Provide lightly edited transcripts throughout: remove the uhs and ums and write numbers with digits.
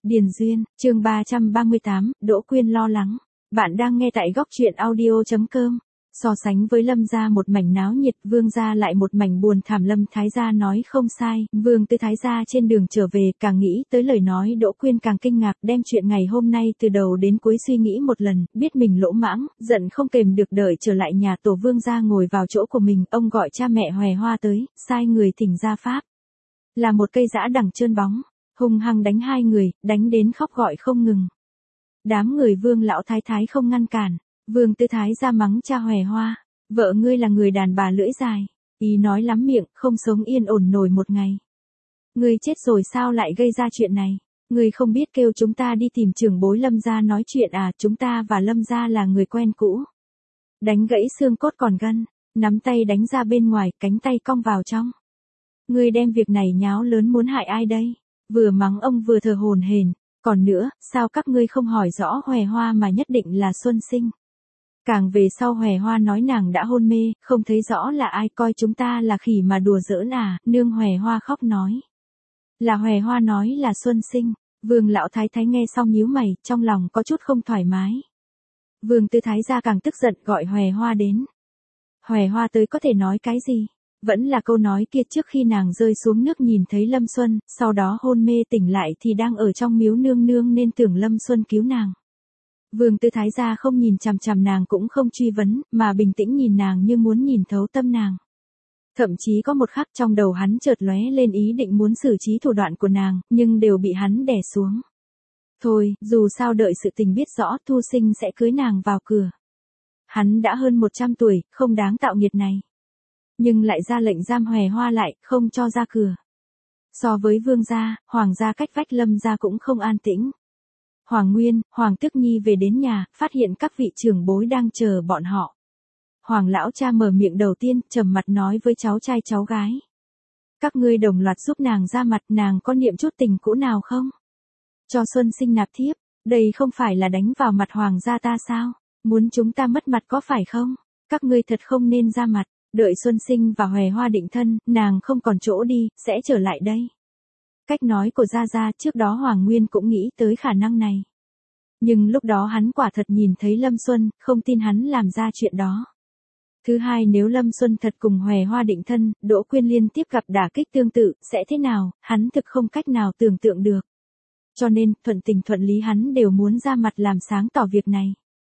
Điền Duyên, chương 338, Đỗ Quyên lo lắng. Bạn đang nghe tại góc truyện audio.com. So sánh với Lâm gia một mảnh náo nhiệt, Vương gia lại một mảnh buồn thảm. Lâm Thái gia nói không sai, Vương Tư Thái gia trên đường trở về, càng nghĩ tới lời nói Đỗ Quyên càng kinh ngạc, đem chuyện ngày hôm nay từ đầu đến cuối suy nghĩ một lần, biết mình lỗ mãng, giận không kềm được đợi trở lại nhà tổ. Vương gia ngồi vào chỗ của mình, ông gọi cha mẹ Hòe Hoa tới, sai người thỉnh gia pháp. Là một cây dã đằng trơn bóng, hung hăng đánh hai người, đánh đến khóc gọi không ngừng. Đám người Vương lão thái thái không ngăn cản, Vương Tư Thái ra mắng cha Hòe Hoa, vợ ngươi là người đàn bà lưỡi dài, ý nói lắm miệng, không sống yên ổn nổi một ngày. Ngươi chết rồi sao lại gây ra chuyện này? Ngươi không biết kêu chúng ta đi tìm trưởng bối Lâm gia nói chuyện à? Chúng ta và Lâm gia là người quen cũ. Đánh gãy xương cốt còn gân, nắm tay đánh ra bên ngoài, cánh tay cong vào trong. Ngươi đem việc này nháo lớn muốn hại ai đây? Vừa mắng ông vừa thở hổn hển. Còn nữa, sao các ngươi không hỏi rõ Hòe Hoa mà nhất định là Xuân Sinh? Càng về sau Hòe Hoa nói nàng đã hôn mê, không thấy rõ là ai, coi chúng ta là khỉ mà đùa giỡn à? Nương Hòe Hoa khóc nói. Là Hòe Hoa nói là Xuân Sinh. Vương lão thái thái nghe xong nhíu mày, trong lòng có chút không thoải mái. Vương Tư Thái gia càng tức giận, gọi Hòe Hoa đến. Hòe Hoa tới có thể nói cái gì? Vẫn là câu nói kia, trước khi nàng rơi xuống nước nhìn thấy Lâm Xuân, sau đó hôn mê tỉnh lại thì đang ở trong miếu nương nương nên tưởng Lâm Xuân cứu nàng. Vương Tư Thái gia không nhìn chằm chằm nàng cũng không truy vấn, mà bình tĩnh nhìn nàng như muốn nhìn thấu tâm nàng. Thậm chí có một khắc trong đầu hắn chợt lóe lên ý định muốn xử trí thủ đoạn của nàng, nhưng đều bị hắn đè xuống. Thôi, dù sao đợi sự tình biết rõ, Thu Sinh sẽ cưới nàng vào cửa. Hắn đã hơn 100 tuổi, không đáng tạo nghiệt này. Nhưng lại ra lệnh giam Hòe Hoa lại, không cho ra cửa. So với Vương gia, Hoàng gia cách vách Lâm gia cũng không an tĩnh. Hoàng Nguyên, Hoàng Tước Nhi về đến nhà, phát hiện các vị trưởng bối đang chờ bọn họ. Hoàng lão cha mở miệng đầu tiên, trầm mặt nói với cháu trai cháu gái. Các ngươi đồng loạt giúp nàng ra mặt, nàng có niệm chút tình cũ nào không? Cho Xuân Sinh nạp thiếp, đây không phải là đánh vào mặt Hoàng gia ta sao? Muốn chúng ta mất mặt có phải không? Các ngươi thật không nên ra mặt. Đợi Xuân Sinh và Hòe Hoa định thân, nàng không còn chỗ đi, sẽ trở lại đây. Cách nói của Gia Gia trước đó Hoàng Nguyên cũng nghĩ tới khả năng này. Nhưng lúc đó hắn quả thật nhìn thấy Lâm Xuân, không tin hắn làm ra chuyện đó. Thứ hai, nếu Lâm Xuân thật cùng Hòe Hoa định thân, Đỗ Quyên liên tiếp gặp đả kích tương tự, sẽ thế nào, hắn thực không cách nào tưởng tượng được. Cho nên, thuận tình thuận lý hắn đều muốn ra mặt làm sáng tỏ việc này.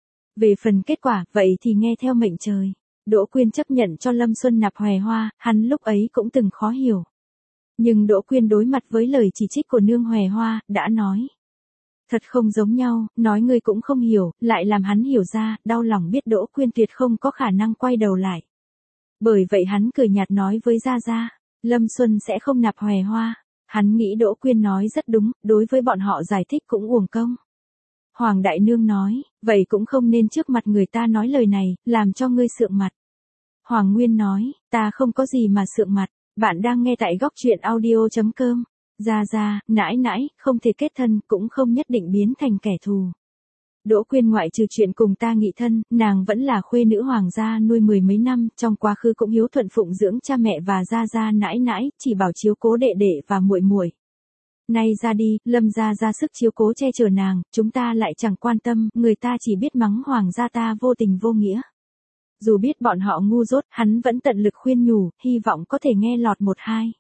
Về phần kết quả, vậy thì nghe theo mệnh trời. Đỗ Quyên chấp nhận cho Lâm Xuân nạp Hòe Hoa, hắn lúc ấy cũng từng khó hiểu. Nhưng Đỗ Quyên đối mặt với lời chỉ trích của nương Hòe Hoa, đã nói. Thật không giống nhau, nói ngươi cũng không hiểu, lại làm hắn hiểu ra, đau lòng biết Đỗ Quyên tuyệt không có khả năng quay đầu lại. Bởi vậy hắn cười nhạt nói với Gia Gia, Lâm Xuân sẽ không nạp Hòe Hoa. Hắn nghĩ Đỗ Quyên nói rất đúng, đối với bọn họ giải thích cũng uổng công. Hoàng Đại Nương nói, vậy cũng không nên trước mặt người ta nói lời này, làm cho ngươi sượng mặt. Hoàng Nguyên nói, ta không có gì mà sượng mặt, bạn đang nghe tại góc truyện audio.com. Gia Gia, nãi nãi, không thể kết thân, cũng không nhất định biến thành kẻ thù. Đỗ Quyên ngoại trừ chuyện cùng ta nghị thân, nàng vẫn là khuê nữ Hoàng gia nuôi 10 mấy năm, trong quá khứ cũng hiếu thuận phụng dưỡng cha mẹ và Gia Gia nãi nãi, chỉ bảo chiếu cố đệ đệ và muội muội. Nay ra đi, Lâm gia ra sức chiếu cố che chở nàng, chúng ta lại chẳng quan tâm, người ta chỉ biết mắng Hoàng gia ta vô tình vô nghĩa. Dù biết bọn họ ngu dốt, hắn vẫn tận lực khuyên nhủ, hy vọng có thể nghe lọt một hai.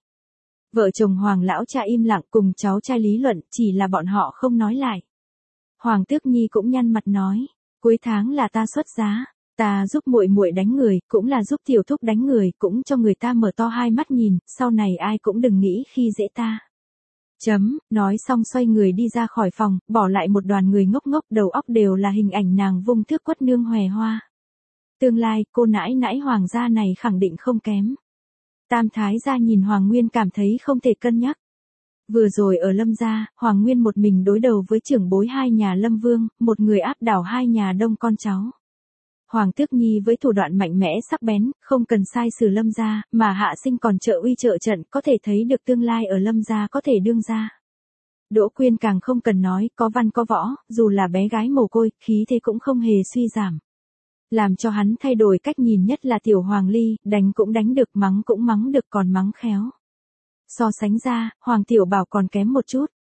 Vợ chồng Hoàng lão cha im lặng cùng cháu trai lý luận, chỉ là bọn họ không nói lại. Hoàng Tước Nhi cũng nhăn mặt nói, cuối tháng là ta xuất giá, ta giúp muội muội đánh người, cũng là giúp tiểu thúc đánh người, cũng cho người ta mở to hai mắt nhìn, sau này ai cũng đừng nghĩ khi dễ ta. Nói xong xoay người đi ra khỏi phòng, bỏ lại một đoàn người ngốc ngốc, đầu óc đều là hình ảnh nàng vung thước quất nương Hòe Hoa. Tương lai, cô nãi nãi Hoàng gia này khẳng định không kém. Tam Thái gia nhìn Hoàng Nguyên cảm thấy không thể cân nhắc. Vừa rồi ở Lâm gia, Hoàng Nguyên một mình đối đầu với trưởng bối hai nhà Lâm Vương, một người áp đảo hai nhà đông con cháu. Hoàng Tước Nhi với thủ đoạn mạnh mẽ sắc bén, không cần sai sử Lâm gia, mà Hạ Sinh còn trợ uy trợ trận, có thể thấy được tương lai ở Lâm gia có thể đương gia. Đỗ Quyên càng không cần nói, có văn có võ, dù là bé gái mồ côi, khí thế cũng không hề suy giảm. Làm cho hắn thay đổi cách nhìn nhất là tiểu Hoàng Ly, đánh cũng đánh được, mắng cũng mắng được, còn mắng khéo. So sánh ra, Hoàng Tiểu Bảo còn kém một chút,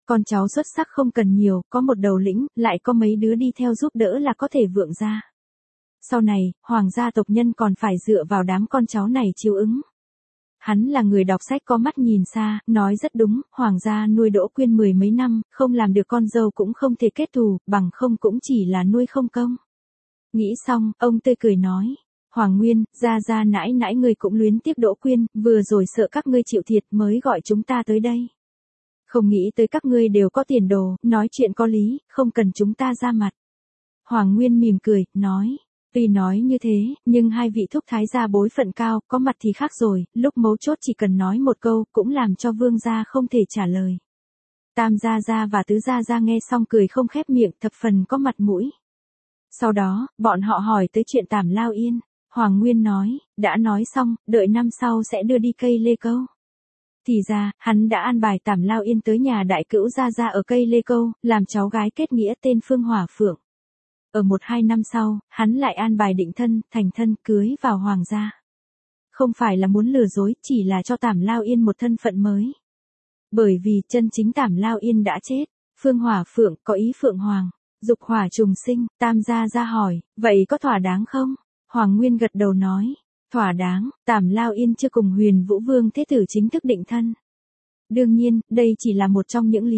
Con cháu xuất sắc không cần nhiều, có một đầu lĩnh, lại có mấy đứa đi theo giúp đỡ là có thể vượng ra. Sau này, hoàng gia tộc nhân còn phải dựa vào đám con cháu này chiếu ứng. Hắn là người đọc sách có mắt nhìn xa, nói rất đúng, hoàng gia nuôi Đỗ Quyên 10 mấy năm, không làm được con dâu cũng không thể kết thù, bằng không cũng chỉ là nuôi không công. Nghĩ xong, ông tươi cười nói, Hoàng Nguyên, ra nãi nãi ngươi cũng luyến tiếc Đỗ Quyên, vừa rồi sợ các ngươi chịu thiệt mới gọi chúng ta tới đây. Không nghĩ tới các ngươi đều có tiền đồ, nói chuyện có lý, không cần chúng ta ra mặt. Hoàng Nguyên mỉm cười, nói. Tuy nói như thế, nhưng hai vị thúc thái gia bối phận cao, có mặt thì khác rồi, lúc mấu chốt chỉ cần nói một câu, cũng làm cho vương gia không thể trả lời. Tam gia gia và tứ gia gia nghe xong cười không khép miệng, thập phần có mặt mũi. Sau đó, bọn họ hỏi tới chuyện Tảm Lao Yên. Hoàng Nguyên nói, đã nói xong, đợi năm sau sẽ đưa đi cây Lê Câu. Thì ra, hắn đã an bài Tảm Lao Yên tới nhà đại cữu gia gia ở cây Lê Câu, làm cháu gái kết nghĩa tên Phương Hỏa Phượng. Ở 1-2 năm sau, hắn lại an bài định thân, thành thân, cưới vào hoàng gia. Không phải là muốn lừa dối, chỉ là cho Tảm Lao Yên một thân phận mới. Bởi vì chân chính Tảm Lao Yên đã chết, Phương Hỏa Phượng có ý Phượng Hoàng, dục hỏa trùng sinh, Tam gia gia hỏi, vậy có thỏa đáng không? Hoàng Nguyên gật đầu nói, thỏa đáng, Tảm Lao Yên chưa cùng Huyền Vũ Vương thế tử chính thức định thân. Đương nhiên, đây chỉ là một trong những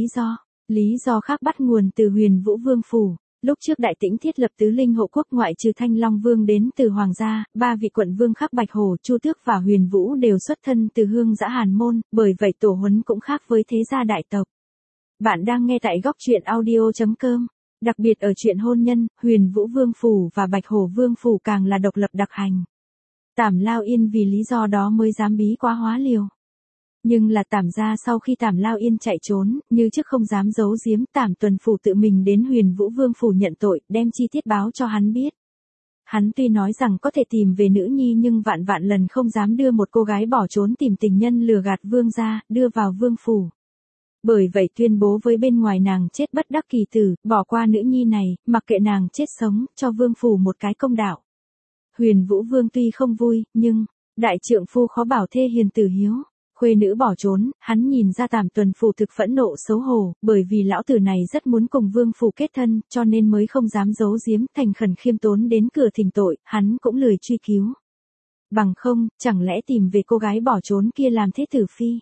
lý do khác bắt nguồn từ Huyền Vũ Vương phủ. Lúc trước Đại Tĩnh thiết lập tứ linh hộ quốc ngoại trừ Thanh Long Vương đến từ Hoàng gia, 3 vị quận vương khác Bạch Hổ, Chu Tước và Huyền Vũ đều xuất thân từ Hương Dã Hàn Môn, bởi vậy tổ huấn cũng khác với thế gia đại tộc. Bạn đang nghe tại góc truyện audio.com. Đặc biệt ở chuyện hôn nhân, Huyền Vũ Vương phủ và Bạch Hổ Vương phủ càng là độc lập đặc hành. Tảm Lao Yên vì lý do đó mới dám bí quá hóa liều. Nhưng là Tảm gia sau khi Tảm Lao Yên chạy trốn, như trước không dám giấu giếm, Tảm Tuần phủ tự mình đến Huyền Vũ Vương phủ nhận tội, đem chi tiết báo cho hắn biết. Hắn tuy nói rằng có thể tìm về nữ nhi nhưng vạn vạn lần không dám đưa một cô gái bỏ trốn tìm tình nhân lừa gạt vương gia, đưa vào vương phủ. Bởi vậy tuyên bố với bên ngoài nàng chết bất đắc kỳ tử, bỏ qua nữ nhi này, mặc kệ nàng chết sống, cho vương phủ một cái công đạo. Huyền Vũ Vương tuy không vui, nhưng, đại trượng phu khó bảo thê hiền tử hiếu. Khuê nữ bỏ trốn, hắn nhìn ra Tảm Tuần phủ thực phẫn nộ xấu hổ, bởi vì lão tử này rất muốn cùng vương phủ kết thân, cho nên mới không dám giấu giếm, thành khẩn khiêm tốn đến cửa thỉnh tội, hắn cũng lười truy cứu. Bằng không, chẳng lẽ tìm về cô gái bỏ trốn kia làm thế tử phi?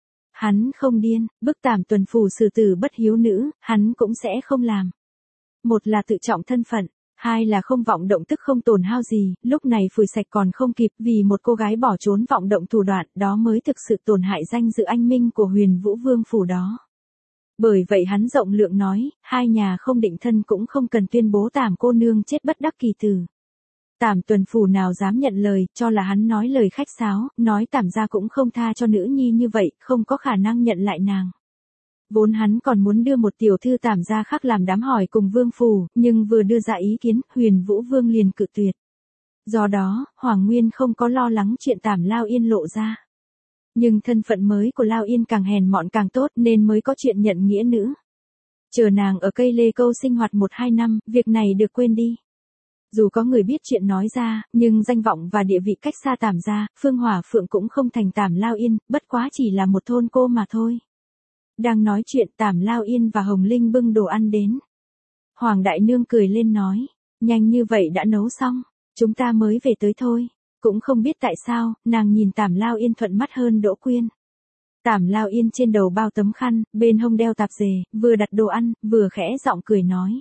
Hắn không điên, bức Tảm Tuần phủ xử tử bất hiếu nữ, hắn cũng sẽ không làm. Một là tự trọng thân phận. Hai là không vọng động tức không tổn hao gì, lúc này phủi sạch còn không kịp vì một cô gái bỏ trốn vọng động thủ đoạn, đó mới thực sự tổn hại danh dự anh minh của Huyền Vũ Vương phủ đó. Bởi vậy hắn rộng lượng nói, hai nhà không định thân cũng không cần tuyên bố Tảm cô nương chết bất đắc kỳ tử. Tảm Tuần phủ nào dám nhận lời, cho là hắn nói lời khách sáo, nói Tảm gia cũng không tha cho nữ nhi như vậy, không có khả năng nhận lại nàng. Vốn hắn còn muốn đưa một tiểu thư Tảm gia khác làm đám hỏi cùng vương phủ, nhưng vừa đưa ra ý kiến, Huyền Vũ Vương liền cự tuyệt. Do đó, Hoàng Nguyên không có lo lắng chuyện Tảm Lao Yên lộ ra. Nhưng thân phận mới của Lao Yên càng hèn mọn càng tốt nên mới có chuyện nhận nghĩa nữ. Chờ nàng ở cây Lê Câu sinh hoạt 1-2 năm, việc này được quên đi. Dù có người biết chuyện nói ra, nhưng danh vọng và địa vị cách xa Tảm gia, Phương Hỏa Phượng cũng không thành Tảm Lao Yên, bất quá chỉ là một thôn cô mà thôi. Đang nói chuyện Tảm Lao Yên và Hồng Linh bưng đồ ăn đến. Hoàng Đại Nương cười lên nói, nhanh như vậy đã nấu xong, chúng ta mới về tới thôi. Cũng không biết tại sao, nàng nhìn Tảm Lao Yên thuận mắt hơn Đỗ Quyên. Tảm Lao Yên trên đầu bao tấm khăn, bên hông đeo tạp dề, vừa đặt đồ ăn, vừa khẽ giọng cười nói.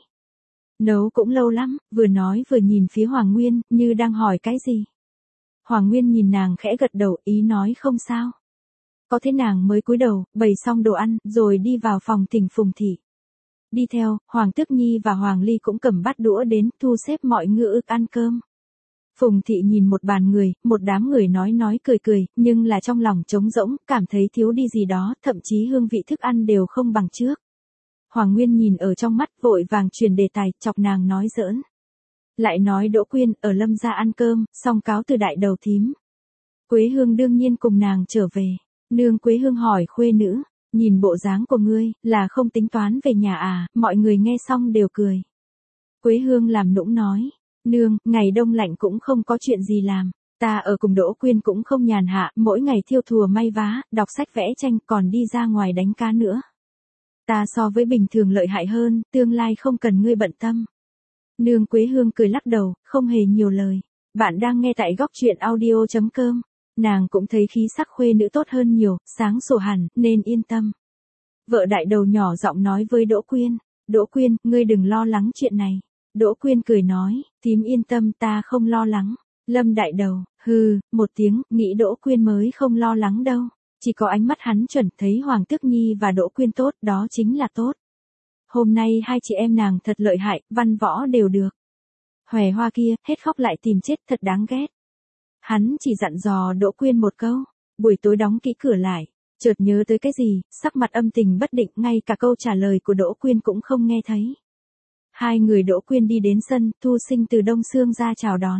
Nấu cũng lâu lắm, vừa nói vừa nhìn phía Hoàng Nguyên, như đang hỏi cái gì. Hoàng Nguyên nhìn nàng khẽ gật đầu, ý nói không sao. Có thế nàng mới cúi đầu, bày xong đồ ăn, rồi đi vào phòng thỉnh Phùng Thị. Đi theo, Hoàng Tước Nhi và Hoàng Ly cũng cầm bát đũa đến, thu xếp mọi ngựa ức ăn cơm. Phùng Thị nhìn một bàn người, một đám người nói cười, nhưng là trong lòng trống rỗng, cảm thấy thiếu đi gì đó, thậm chí hương vị thức ăn đều không bằng trước. Hoàng Nguyên nhìn ở trong mắt, vội vàng chuyển đề tài, chọc nàng nói giỡn. Lại nói Đỗ Quyên, ở Lâm gia ăn cơm, xong cáo từ đại đầu thím. Quế Hương đương nhiên cùng nàng trở về. Nương Quế Hương hỏi khuê nữ, nhìn bộ dáng của ngươi, là không tính toán về nhà à, mọi người nghe xong đều cười. Quế Hương làm nũng nói, nương, ngày đông lạnh cũng không có chuyện gì làm, ta ở cùng Đỗ Quyên cũng không nhàn hạ, mỗi ngày thiêu thùa may vá, đọc sách vẽ tranh còn đi ra ngoài đánh cá nữa. Ta so với bình thường lợi hại hơn, tương lai không cần ngươi bận tâm. Nương Quế Hương cười lắc đầu, không hề nhiều lời. Bạn đang nghe tại góc truyện audio.com. Nàng cũng thấy khí sắc khuê nữ tốt hơn nhiều, sáng sủa hẳn, nên yên tâm. Vợ đại đầu nhỏ giọng nói với Đỗ Quyên. Đỗ Quyên, ngươi đừng lo lắng chuyện này. Đỗ Quyên cười nói, thím yên tâm, ta không lo lắng. Lâm đại đầu, hừ, một tiếng, nghĩ Đỗ Quyên mới không lo lắng đâu. Chỉ có ánh mắt hắn chuẩn thấy Hoàng Tước Nhi và Đỗ Quyên tốt, đó chính là tốt. Hôm nay hai chị em nàng thật lợi hại, văn võ đều được. Hòe Hoa kia, hết khóc lại tìm chết, thật đáng ghét. Hắn chỉ dặn dò Đỗ Quyên một câu, buổi tối đóng kỹ cửa lại. Chợt nhớ tới cái gì, sắc mặt âm tình bất định, ngay cả câu trả lời của Đỗ Quyên cũng không nghe thấy. Hai người Đỗ Quyên đi đến sân, Thu Sinh từ Đông Xương ra chào đón.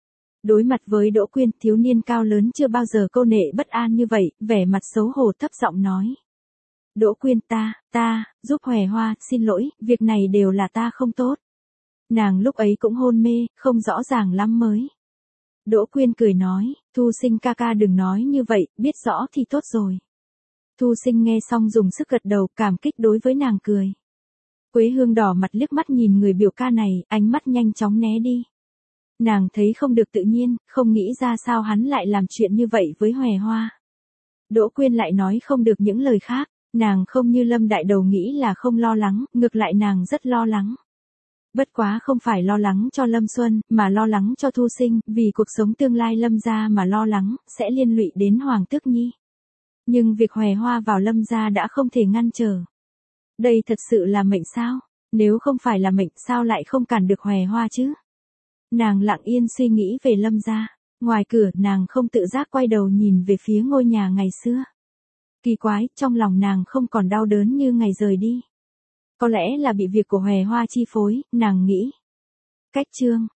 Đối mặt với Đỗ Quyên, thiếu niên cao lớn chưa bao giờ câu nệ bất an như vậy, vẻ mặt xấu hổ thấp giọng nói. Đỗ Quyên, ta, giúp Hòe Hoa, xin lỗi, việc này đều là ta không tốt. Nàng lúc ấy cũng hôn mê, không rõ ràng lắm mới. Đỗ Quyên cười nói, Thu Sinh ca ca đừng nói như vậy, biết rõ thì tốt rồi. Thu Sinh nghe xong dùng sức gật đầu, cảm kích đối với nàng cười. Quế Hương đỏ mặt liếc mắt nhìn người biểu ca này, ánh mắt nhanh chóng né đi. Nàng thấy không được tự nhiên, không nghĩ ra sao hắn lại làm chuyện như vậy với Hòe Hoa. Đỗ Quyên lại nói không được những lời khác, nàng không như Lâm đại đầu nghĩ là không lo lắng, ngược lại nàng rất lo lắng. Bất quá không phải lo lắng cho Lâm Xuân, mà lo lắng cho Thu Sinh, vì cuộc sống tương lai Lâm gia mà lo lắng, sẽ liên lụy đến Hoàng Tước Nhi. Nhưng việc Hòe Hoa vào Lâm gia đã không thể ngăn trở. Đây thật sự là mệnh sao? Nếu không phải là mệnh sao lại không cản được Hòe Hoa chứ? Nàng lặng yên suy nghĩ về Lâm gia. Ngoài cửa nàng không tự giác quay đầu nhìn về phía ngôi nhà ngày xưa. Kỳ quái, trong lòng nàng không còn đau đớn như ngày rời đi. Có lẽ là bị việc của Hòe Hoa chi phối, nàng nghĩ. Cách chương